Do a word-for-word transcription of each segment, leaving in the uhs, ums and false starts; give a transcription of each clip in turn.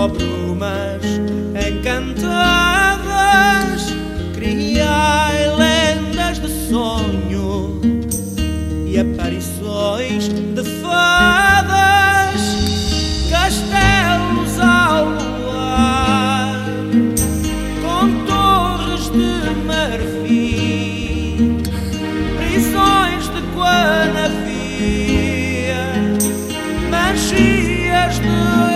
Ó brumas encantadas, criai lendas de sonho e aparições de fadas, castelos ao luar, com torres de marfim, prisões de Guanavia, magias de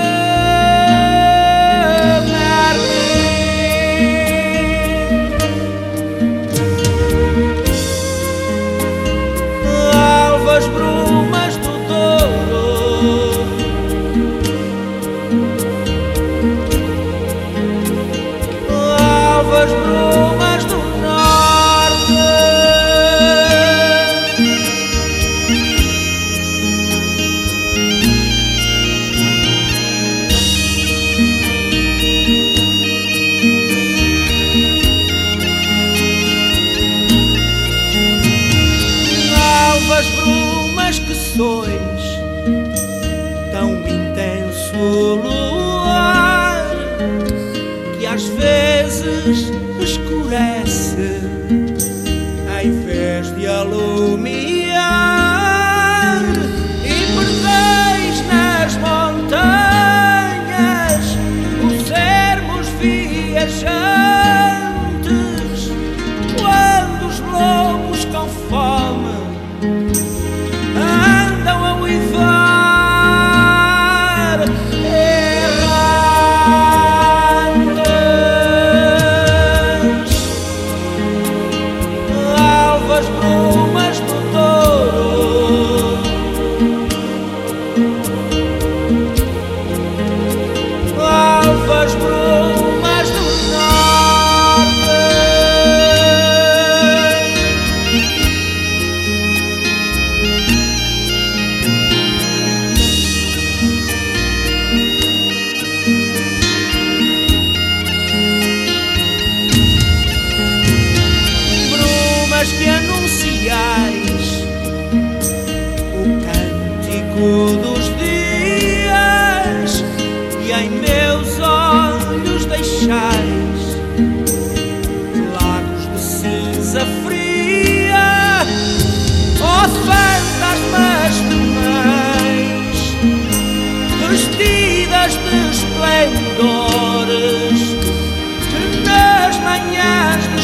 as brumas do Douro, alvas brumas do Norte, alvas brumas que sois tão intenso luar que às vezes escurece em vez de alumiar, e perdeis nas montanhas os ermos viajantes, quando os lobos com fome andam a uivar errantes. Alvas brumas do Douro, alvas brumas do Norte, que anunciais o cântico dos dias e em meus olhos deixais lagos de cinza fria, ó fantasmas de mães vestidas de esplendores que nas manhãs de